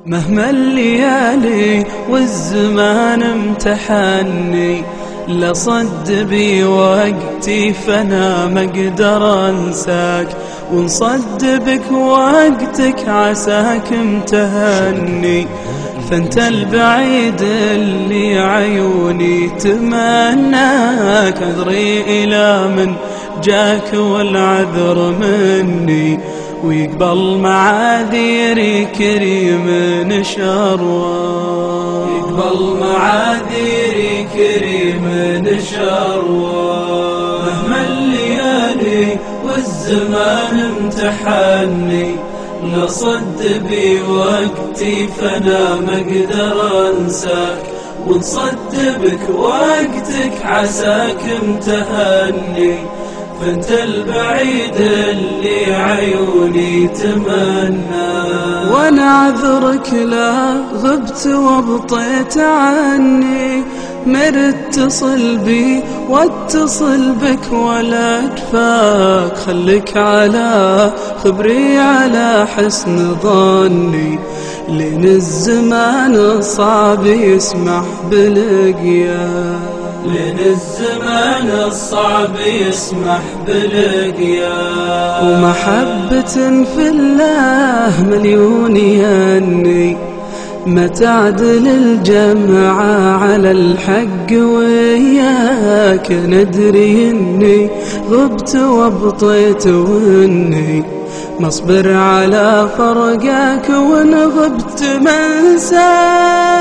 مهما الليالي والزمان امتحني، لصد بي وقتي فانا ما اقدر انساك، ونصد بك وقتك عساك امتهني. فانت البعيد اللي عيوني تمناك، عذري الى من جاك والعذر مني، ويقبل معاذيري كريم نشروه، يقبل معاذيري كريم نشروه. مهما الليالي والزمان امتحني، لصد بي وقتي فانا ما اقدر انساك، ونصد بك وقتك عساك امتهني. فانت البعيد اللي عيوني تمنى، وانا عذرك لا غبت وابطيت عني، مرت اتصل بي واتصل بك ولا كفاك، خليك على خبري على حسن ظني، لين الزمان الصعب يسمح بلقياك، لين الزمان الصعب يسمح بلقياك. ومحبة في الله مليون يني، ما تعدل الجمعة على الحق وياك، ندري اني غبت وابطيت واني مصبر على فرقك، وان غبت منساك.